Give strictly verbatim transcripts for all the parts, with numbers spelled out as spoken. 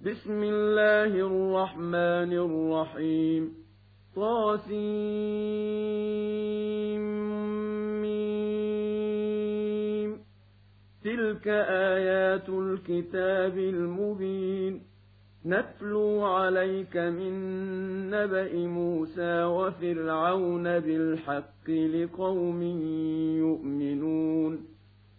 بسم الله الرحمن الرحيم طاسيم تلك آيات الكتاب المبين نتلو عليك من نبأ موسى وفرعون بالحق لقوم يؤمنون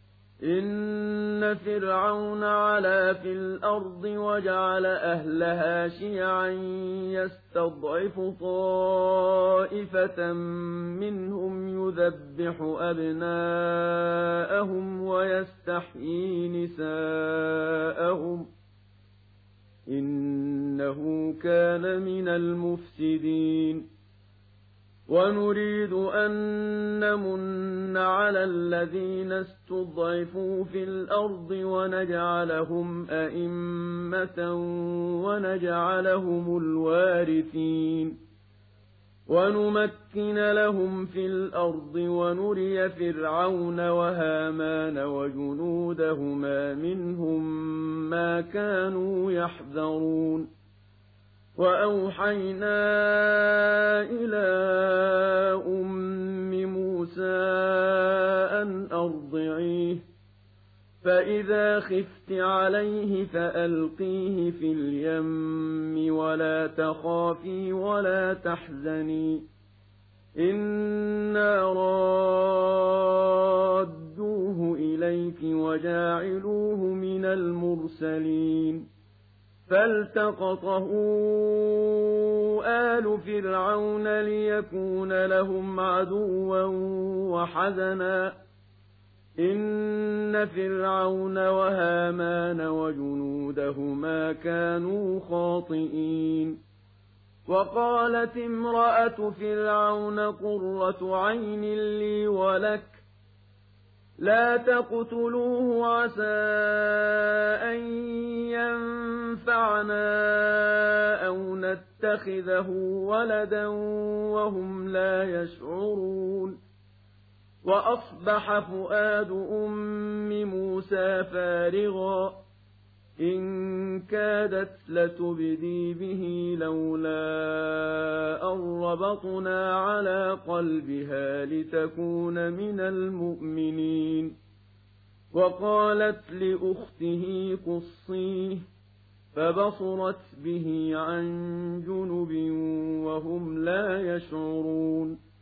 إن فرعون علا في الأرض وجعل أهلها شيعا يستضعف طائفة منهم يذبح أبناءهم ويستحيي نساءهم إنه كان من المفسدين ونريد أن نمن على الذين استضعفوا في الأرض ونجعلهم أئمة ونجعلهم الوارثين ونمكن لهم في الأرض ونري فرعون وهامان وجنودهما منهم ما كانوا يحذرون وأوحينا إلى أم موسى أن أرضعيه فإذا خفت عليه فألقيه في اليم ولا تخافي ولا تحزني إنا رادوه إليك وجاعلوه من المرسلين فالتقطه آل فرعون ليكون لهم عدوا وحزنا إن فرعون وهامان وجنودهما كانوا خاطئين وقالت امرأة فرعون قرة عين لي ولك لا تقتلوه عسى أن ينفعنا أو نتخذه ولدا وهم لا يشعرون وأصبح فؤاد أم موسى فارغا إن كادت لتبدي به لولا أن ربطنا على قلبها لتكون من المؤمنين وقالت لأخته قصيه فبصرت به عن جنب وهم لا يشعرون